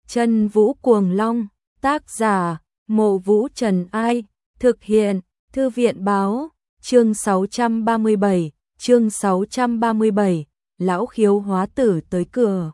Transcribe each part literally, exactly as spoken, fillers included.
Chân Vũ Cuồng Long, tác giả, Mộ Vũ Trần Ai, thực hiện, Thư viện Báo, chương sáu trăm ba mươi bảy, chương sáu trăm ba mươi bảy, lão khiếu hóa tử tới cửa.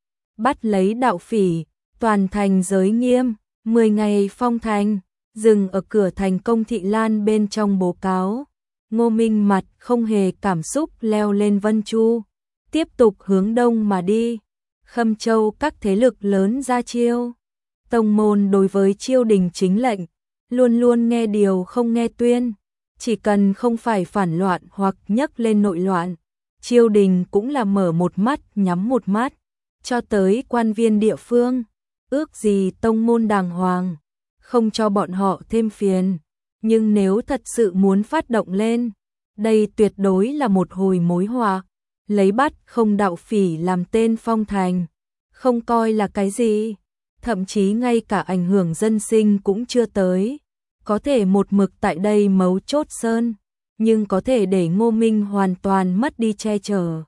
Bắt lấy đạo phỉ, toàn thành giới nghiêm, mười ngày phong thành, dừng ở cửa thành Công Thị Lan bên trong bố cáo. Ngô Minh mặt không hề cảm xúc leo lên Vân Chu, tiếp tục hướng đông mà đi. Khâm Châu các thế lực lớn ra chiêu. Tông môn đối với triều đình chính lệnh, luôn luôn nghe điều không nghe tuyên. Chỉ cần không phải phản loạn hoặc nhấc lên nội loạn, triều đình cũng là mở một mắt nhắm một mắt. Cho tới quan viên địa phương, ước gì tông môn đàng hoàng, không cho bọn họ thêm phiền. Nhưng nếu thật sự muốn phát động lên, đây tuyệt đối là một hồi mối họa. Lấy bắt không đạo phỉ làm tên phong thành, không coi là cái gì, thậm chí ngay cả ảnh hưởng dân sinh cũng chưa tới. Có thể một mực tại đây mấu chốt sơn, nhưng có thể để Ngô Minh hoàn toàn mất đi che chở.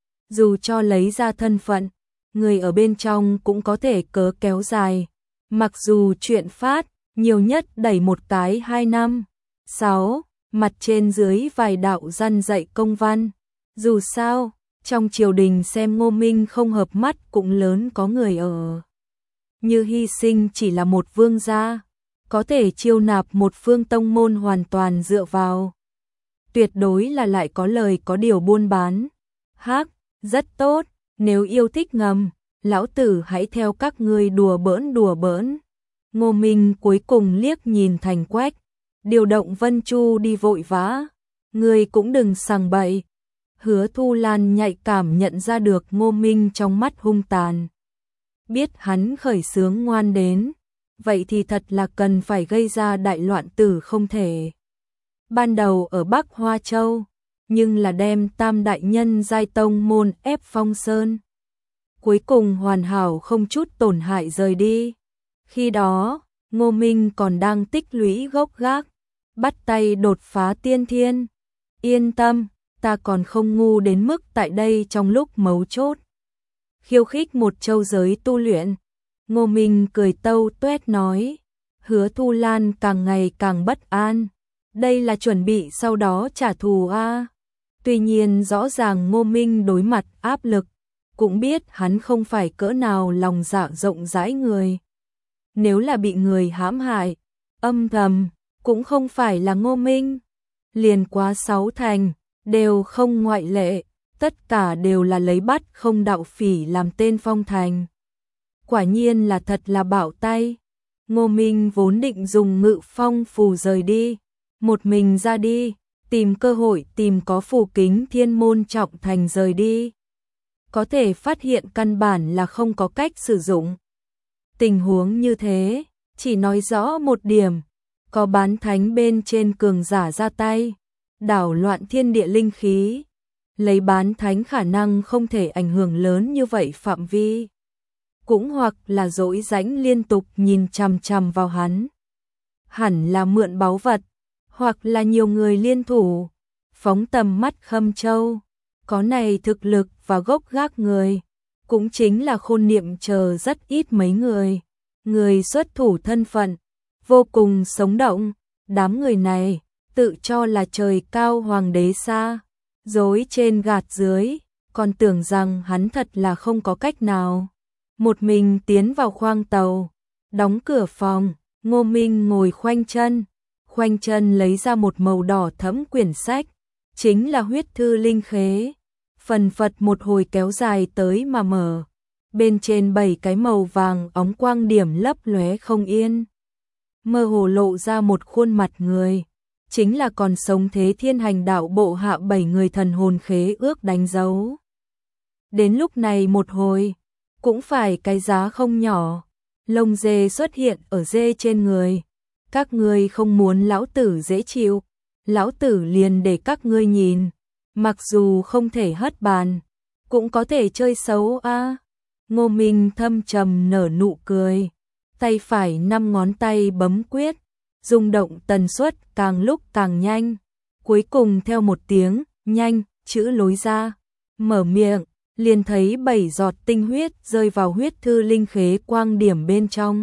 Dù cho lấy ra thân phận, người ở bên trong cũng có thể cớ kéo dài. Mặc dù chuyện phát, nhiều nhất đẩy một cái hai năm. sáu. Mặt trên dưới vài đạo răn dạy công văn. Dù sao, trong triều đình xem Ngô Minh không hợp mắt cũng lớn có người ở. Như hy sinh chỉ là một vương gia, có thể chiêu nạp một phương tông môn hoàn toàn dựa vào. Tuyệt đối là lại có lời có điều buôn bán. Hắc, rất tốt, nếu yêu thích ngầm, lão tử hãy theo các ngươi đùa bỡn đùa bỡn. Ngô Minh cuối cùng liếc nhìn Thành Quách, điều động Vân Chu đi vội vã. Ngươi cũng đừng sằng bậy. Hứa Thu Lan nhạy cảm nhận ra được Ngô Minh trong mắt hung tàn. Biết hắn khởi xướng ngoan đến, vậy thì thật là cần phải gây ra đại loạn tử không thể. Ban đầu ở Bắc Hoa Châu, nhưng là đem tam đại nhân giai tông môn ép Phong Sơn. Cuối cùng hoàn hảo không chút tổn hại rời đi. Khi đó, Ngô Minh còn đang tích lũy gốc gác, bắt tay đột phá tiên thiên. Yên tâm, ta còn không ngu đến mức tại đây trong lúc mấu chốt khiêu khích một châu giới tu luyện. Ngô Minh cười tâu tuét nói. Hứa Thu Lan càng ngày càng bất an. Đây là chuẩn bị sau đó trả thù a. Tuy nhiên rõ ràng Ngô Minh đối mặt áp lực, cũng biết hắn không phải cỡ nào lòng dạ rộng rãi người. Nếu là bị người hãm hại, âm thầm, cũng không phải là Ngô Minh. Liền quá sáu thành, đều không ngoại lệ, tất cả đều là lấy bắt không đạo phỉ làm tên phong thành. Quả nhiên là thật là bảo tay. Ngô Minh vốn định dùng ngự phong phù rời đi, một mình ra đi, tìm cơ hội tìm có phù kính thiên môn trọng thành rời đi. Có thể phát hiện căn bản là không có cách sử dụng. Tình huống như thế, chỉ nói rõ một điểm, có bán thánh bên trên cường giả ra tay, đảo loạn thiên địa linh khí. Lấy bán thánh khả năng không thể ảnh hưởng lớn như vậy phạm vi. Cũng hoặc là dỗi rãnh liên tục nhìn chằm chằm vào hắn. Hẳn là mượn báu vật, hoặc là nhiều người liên thủ, phóng tầm mắt Khâm Châu. Có này thực lực và gốc gác người, cũng chính là Khôn Niệm chờ rất ít mấy người. Người xuất thủ thân phận, vô cùng sống động. Đám người này, tự cho là trời cao hoàng đế xa, dối trên gạt dưới, còn tưởng rằng hắn thật là không có cách nào. Một mình tiến vào khoang tàu, đóng cửa phòng, Ngô Minh ngồi khoanh chân, khoanh chân lấy ra một màu đỏ thẫm quyển sách, chính là huyết thư linh khế. Phần phật một hồi kéo dài tới mà mở, bên trên bảy cái màu vàng óng quang điểm lấp lóe không yên. Mơ hồ lộ ra một khuôn mặt người, chính là còn sống thế thiên hành đạo bộ hạ bảy người thần hồn khế ước đánh dấu. Đến lúc này một hồi, cũng phải cái giá không nhỏ, lông dê xuất hiện ở dê trên người. Các ngươi không muốn lão tử dễ chịu, lão tử liền để các ngươi nhìn, mặc dù không thể hất bàn, cũng có thể chơi xấu a. À. Ngô Minh thâm trầm nở nụ cười, tay phải năm ngón tay bấm quyết, rung động tần suất càng lúc càng nhanh, cuối cùng theo một tiếng nhanh chữ lối ra, mở miệng, liền thấy bảy giọt tinh huyết rơi vào huyết thư linh khế quang điểm bên trong.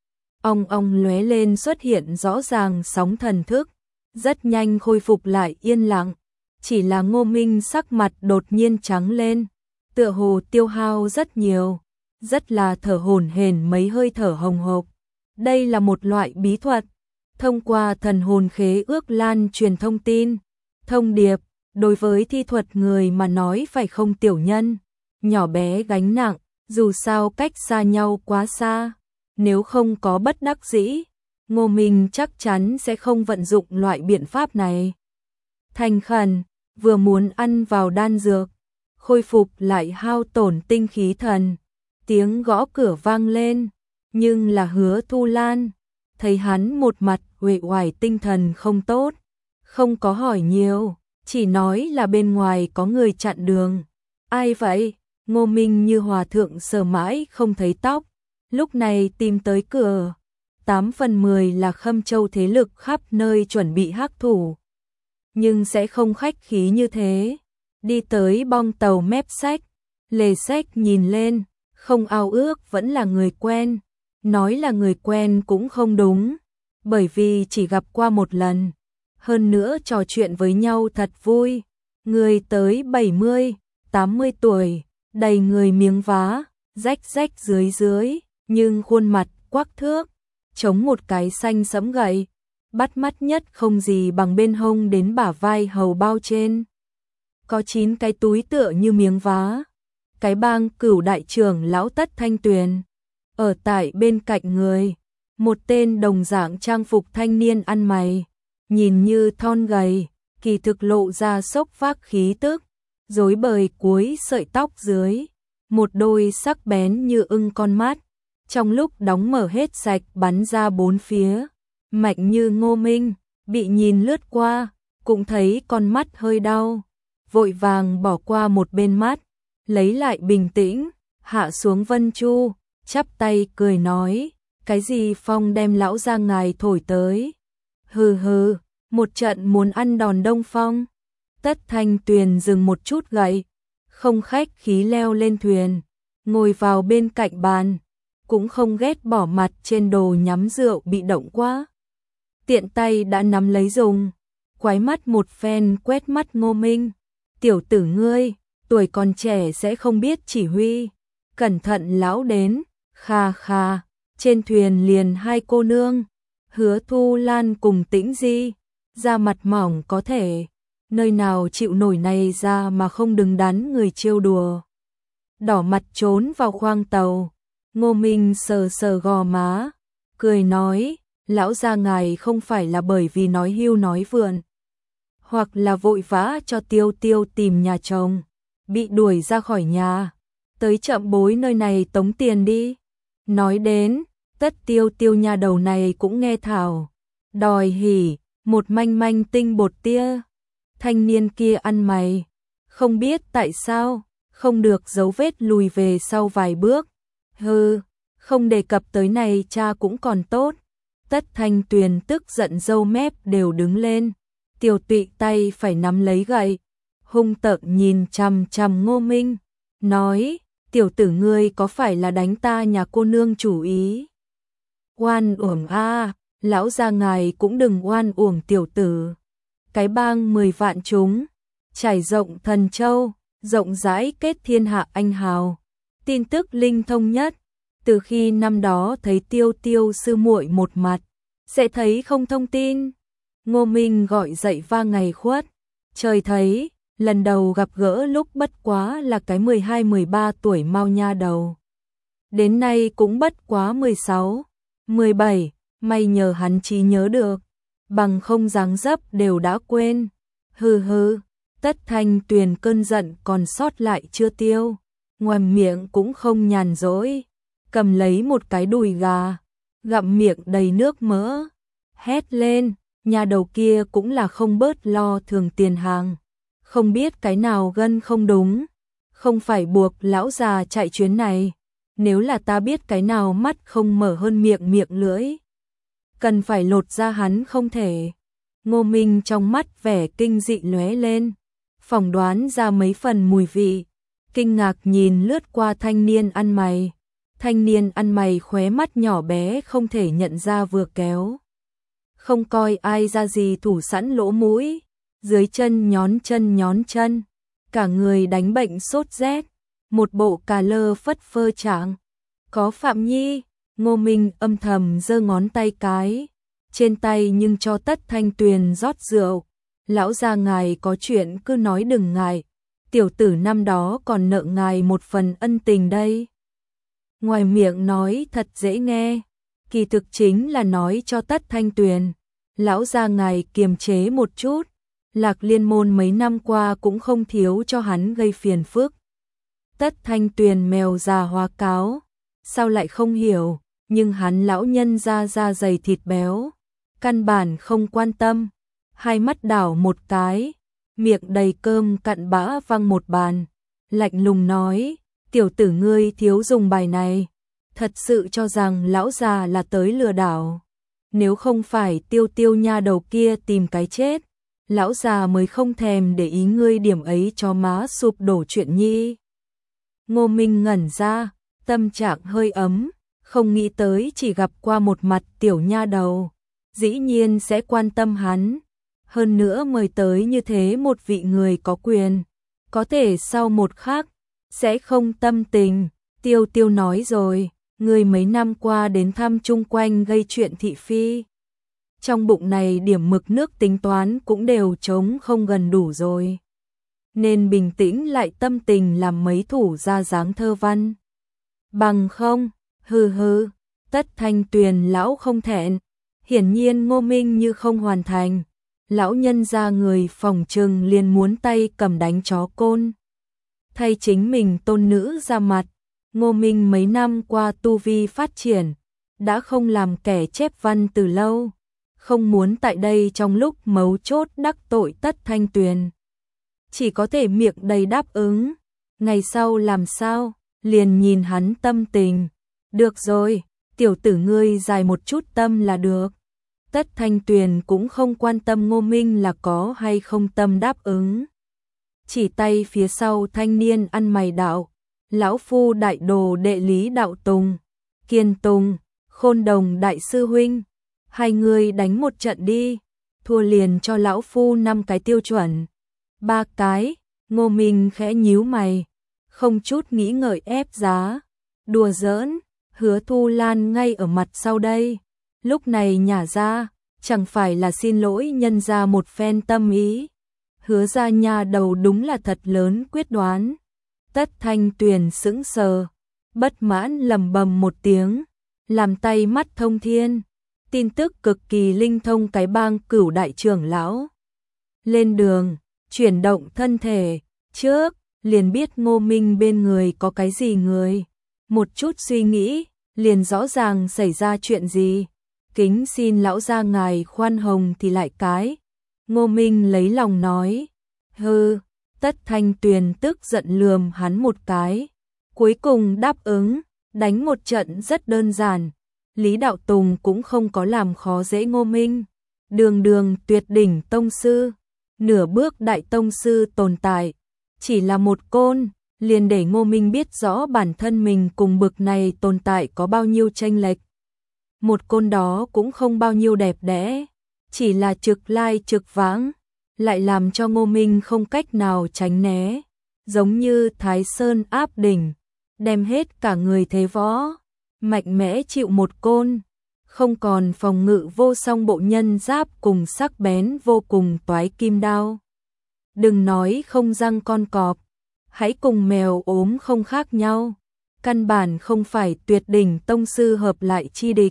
Ong ong lóe lên xuất hiện rõ ràng sóng thần thức, rất nhanh khôi phục lại yên lặng. Chỉ là Ngô Minh sắc mặt đột nhiên trắng lên, tựa hồ tiêu hao rất nhiều, rất là thở hổn hển mấy hơi thở hồng hộc. Đây là một loại bí thuật, thông qua thần hồn khế ước lan truyền thông tin, thông điệp, đối với thi thuật người mà nói phải không tiểu nhân, nhỏ bé gánh nặng, dù sao cách xa nhau quá xa, nếu không có bất đắc dĩ, Ngô Minh chắc chắn sẽ không vận dụng loại biện pháp này. Thành khẩn, vừa muốn ăn vào đan dược, khôi phục lại hao tổn tinh khí thần, tiếng gõ cửa vang lên, nhưng là Hứa Thu Lan, thấy hắn một mặt uể oải tinh thần không tốt, không có hỏi nhiều, chỉ nói là bên ngoài có người chặn đường. Ai vậy? Ngô Minh như hòa thượng sờ mãi không thấy tóc, lúc này tìm tới cửa, tám phần mười là Khâm Châu thế lực khắp nơi chuẩn bị hắc thủ, nhưng sẽ không khách khí như thế. Đi tới bong tàu mép sách, Lê Sách nhìn lên, không ao ước vẫn là người quen, nói là người quen cũng không đúng, bởi vì chỉ gặp qua một lần, hơn nữa trò chuyện với nhau thật vui. Người tới bảy mươi, tám mươi tuổi, đầy người miếng vá, rách rách dưới dưới, nhưng khuôn mặt quắc thước, chống một cái xanh sẫm gậy, bắt mắt nhất không gì bằng bên hông đến bả vai hầu bao trên. Có chín cái túi tựa như miếng vá. Cái bang Cửu đại trưởng lão Tất Thanh Tuyền. Ở tại bên cạnh người, một tên đồng dạng trang phục thanh niên ăn mày, nhìn như thon gầy, kỳ thực lộ ra sốc vác khí tức, rối bời cuối sợi tóc dưới, một đôi sắc bén như ưng con mắt, trong lúc đóng mở hết sạch bắn ra bốn phía, mạnh như Ngô Minh, bị nhìn lướt qua, cũng thấy con mắt hơi đau, vội vàng bỏ qua một bên mắt, lấy lại bình tĩnh, hạ xuống vân chu, chắp tay cười nói, cái gì phong đem lão ra ngài thổi tới. Hừ hừ, một trận muốn ăn đòn Đông Phong. Tất Thanh Tuyền dừng một chút gậy, không khách khí leo lên thuyền, ngồi vào bên cạnh bàn, cũng không ghét bỏ mặt trên đồ nhắm rượu bị động quá. Tiện tay đã nắm lấy dùng, quái mắt một phen quét mắt Ngô Minh, tiểu tử ngươi, tuổi còn trẻ sẽ không biết chỉ huy, cẩn thận lão đến, kha kha, trên thuyền liền hai cô nương, Hứa Thu Lan cùng Tĩnh Di, da mặt mỏng có thể, nơi nào chịu nổi này ra mà không đứng đắn người trêu đùa. Đỏ mặt trốn vào khoang tàu, Ngô Minh sờ sờ gò má, cười nói, lão gia ngài không phải là bởi vì nói hưu nói vượn, hoặc là vội vã cho Tiêu Tiêu tìm nhà chồng, bị đuổi ra khỏi nhà, tới chậm bối nơi này tống tiền đi. Nói đến, Tất Tiêu Tiêu nhà đầu này cũng nghe thảo, đòi hỉ, một manh manh tinh bột tia. Thanh niên kia ăn mày, không biết tại sao, không được dấu vết lùi về sau vài bước. Hừ, không đề cập tới này cha cũng còn tốt. Tất Thanh Tuyền tức giận râu mép đều đứng lên, Tiểu Tụy tay phải nắm lấy gậy, hung tợn nhìn chằm chằm Ngô Minh, nói, tiểu tử ngươi có phải là đánh ta nhà cô nương chủ ý? Oan uổng a, lão gia ngài cũng đừng oan uổng tiểu tử. Cái bang mười vạn chúng, trải rộng Thần Châu, rộng rãi kết thiên hạ anh hào, tin tức linh thông nhất, từ khi năm đó thấy Tiêu Tiêu sư muội một mặt, sẽ thấy không thông tin. Ngô Minh gọi dậy va ngày khuất, trời thấy, lần đầu gặp gỡ lúc bất quá là cái mười hai mười ba tuổi mau nha đầu. Đến nay cũng bất quá mười sáu, mười bảy, may nhờ hắn trí nhớ được, bằng không dáng dấp đều đã quên. Hừ hừ, Tất Thanh Tuyền cơn giận còn sót lại chưa tiêu, ngoàm miệng cũng không nhàn rỗi, cầm lấy một cái đùi gà, gặm miệng đầy nước mỡ, hét lên, nhà đầu kia cũng là không bớt lo thường tiền hàng, không biết cái nào gân không đúng, không phải buộc lão già chạy chuyến này, nếu là ta biết cái nào mắt không mở hơn miệng miệng lưỡi, cần phải lột ra hắn không thể. Ngô Minh trong mắt vẻ kinh dị lóe lên, phỏng đoán ra mấy phần mùi vị, kinh ngạc nhìn lướt qua thanh niên ăn mày. Thanh niên ăn mày khóe mắt nhỏ bé không thể nhận ra vừa kéo. Không coi ai ra gì thủ sẵn lỗ mũi, dưới chân nhón chân nhón chân, cả người đánh bệnh sốt rét, một bộ cà lơ phất phơ trạng. Có Phạm Nhi, Ngô Minh âm thầm giơ ngón tay cái, trên tay nhưng cho Tất Thanh Tuyền rót rượu. Lão gia ngài có chuyện cứ nói đừng ngại, tiểu tử năm đó còn nợ ngài một phần ân tình đây. Ngoài miệng nói thật dễ nghe, kỳ thực chính là nói cho Tất Thanh Tuyền. Lão gia ngài kiềm chế một chút, Lạc Liên môn mấy năm qua cũng không thiếu cho hắn gây phiền phức. Tất Thanh Tuyền mèo già hóa cáo, sao lại không hiểu, nhưng hắn lão nhân da da dày thịt béo, căn bản không quan tâm, hai mắt đảo một cái, miệng đầy cơm cặn bã văng một bàn, lạnh lùng nói, tiểu tử ngươi thiếu dùng bài này, thật sự cho rằng lão già là tới lừa đảo. Nếu không phải tiêu tiêu nha đầu kia tìm cái chết, lão già mới không thèm để ý ngươi điểm ấy cho má sụp đổ chuyện nhi. Ngô Minh ngẩn ra, tâm trạng hơi ấm, không nghĩ tới chỉ gặp qua một mặt tiểu nha đầu, dĩ nhiên sẽ quan tâm hắn. Hơn nữa mời tới như thế một vị người có quyền, có thể sau một khắc sẽ không tâm tình. Tiêu tiêu nói rồi, người mấy năm qua đến thăm chung quanh gây chuyện thị phi. Trong bụng này điểm mực nước tính toán cũng đều trống không gần đủ rồi. Nên bình tĩnh lại tâm tình làm mấy thủ ra dáng thơ văn. Bằng không, hừ hừ, Tất Thanh Tuyền lão không thẹn. Hiển nhiên Ngô Minh như không hoàn thành. Lão nhân ra người phòng trừng liền muốn tay cầm đánh chó côn. Thay chính mình tôn nữ ra mặt, Ngô Minh mấy năm qua tu vi phát triển, đã không làm kẻ chép văn từ lâu, không muốn tại đây trong lúc mấu chốt đắc tội Tất Thanh Tuyền. Chỉ có thể miệng đầy đáp ứng, ngày sau làm sao, liền nhìn hắn tâm tình. Được rồi, tiểu tử ngươi dài một chút tâm là được. Tất Thanh Tuyền cũng không quan tâm Ngô Minh là có hay không tâm đáp ứng. Chỉ tay phía sau thanh niên ăn mày đạo, lão phu đại đồ đệ Lý Đạo Tùng, Kiên Tùng, Khôn Đồng đại sư huynh, hai người đánh một trận đi, thua liền cho lão phu năm cái tiêu chuẩn. Ba cái, Ngô Minh khẽ nhíu mày, không chút nghĩ ngợi ép giá. Đùa giỡn, Hứa Thu Lan ngay ở mặt sau đây, lúc này nhả ra, chẳng phải là xin lỗi nhân ra một phen tâm ý. Hứa ra nhà đầu đúng là thật lớn quyết đoán. Tất Thanh Tuyền sững sờ, bất mãn lầm bầm một tiếng, làm tay mắt thông thiên. Tin tức cực kỳ linh thông cái bang Cửu đại trưởng lão. Lên đường, chuyển động thân thể, trước, liền biết Ngô Minh bên người có cái gì người. Một chút suy nghĩ, liền rõ ràng xảy ra chuyện gì. Kính xin lão gia ngài khoan hồng thì lại cái. Ngô Minh lấy lòng nói, hừ. Tất Thanh Tuyền tức giận lườm hắn một cái, cuối cùng đáp ứng, đánh một trận rất đơn giản. Lý Đạo Tùng cũng không có làm khó dễ Ngô Minh, đường đường tuyệt đỉnh tông sư, nửa bước đại tông sư tồn tại, chỉ là một côn, liền để Ngô Minh biết rõ bản thân mình cùng bực này tồn tại có bao nhiêu chênh lệch. Một côn đó cũng không bao nhiêu đẹp đẽ, chỉ là trực lai trực vãng, lại làm cho Ngô Minh không cách nào tránh né, giống như Thái Sơn áp đỉnh, đem hết cả người thế võ, mạnh mẽ chịu một côn, không còn phòng ngự vô song bộ nhân giáp cùng sắc bén vô cùng toái kim đao. Đừng nói không răng con cọp, hãy cùng mèo ốm không khác nhau, căn bản không phải tuyệt đỉnh tông sư hợp lại chi địch.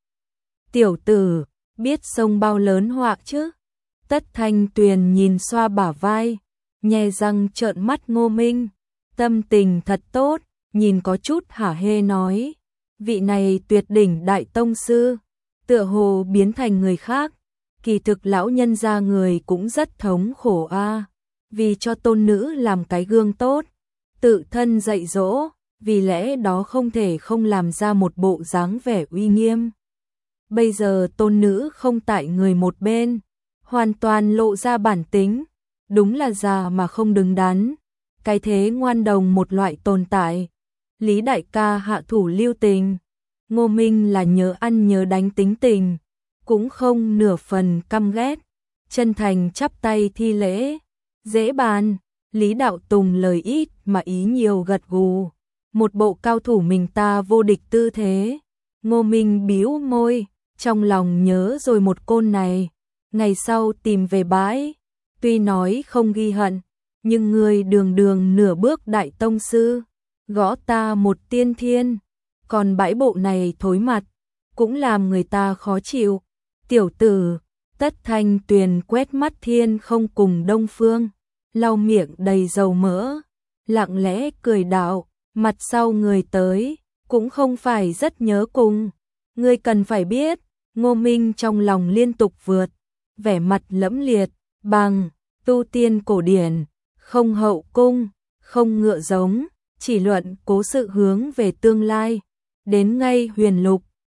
Tiểu tử, biết sông bao lớn họa chứ? Tất Thanh Tuyền nhìn xoa bả vai, nhe răng trợn mắt Ngô Minh, tâm tình thật tốt, nhìn có chút hả hê nói, vị này tuyệt đỉnh đại tông sư, tựa hồ biến thành người khác, kỳ thực lão nhân gia người cũng rất thống khổ a, vì cho tôn nữ làm cái gương tốt, tự thân dạy dỗ, vì lẽ đó không thể không làm ra một bộ dáng vẻ uy nghiêm. Bây giờ tôn nữ không tại người một bên, hoàn toàn lộ ra bản tính, đúng là già mà không đứng đắn. cái thế ngoan đồng một loại tồn tại. Lý đại ca hạ thủ lưu tình, Ngô Minh là nhớ ăn nhớ đánh tính tình, cũng không nửa phần căm ghét, chân thành chắp tay thi lễ, dễ bàn. Lý Đạo Tùng lời ít mà ý nhiều gật gù, một bộ cao thủ mình ta vô địch tư thế. Ngô Minh bĩu môi, trong lòng nhớ rồi một côn này, ngày sau tìm về bãi, tuy nói không ghi hận, nhưng người đường đường nửa bước đại tông sư, gõ ta một tiên thiên, còn bãi bộ này thối mặt, cũng làm người ta khó chịu. Tiểu tử, Tất Thanh Tuyền quét mắt Thiên Không cùng Đông Phương, lau miệng đầy dầu mỡ, lặng lẽ cười đạo, mặt sau người tới, cũng không phải rất nhớ cùng. Ngươi cần phải biết, Ngô Minh trong lòng liên tục vượt, vẻ mặt lẫm liệt, bằng, tu tiên cổ điển, không hậu cung, không ngựa giống, chỉ luận cố sự hướng về tương lai. Đến ngay huyền lục,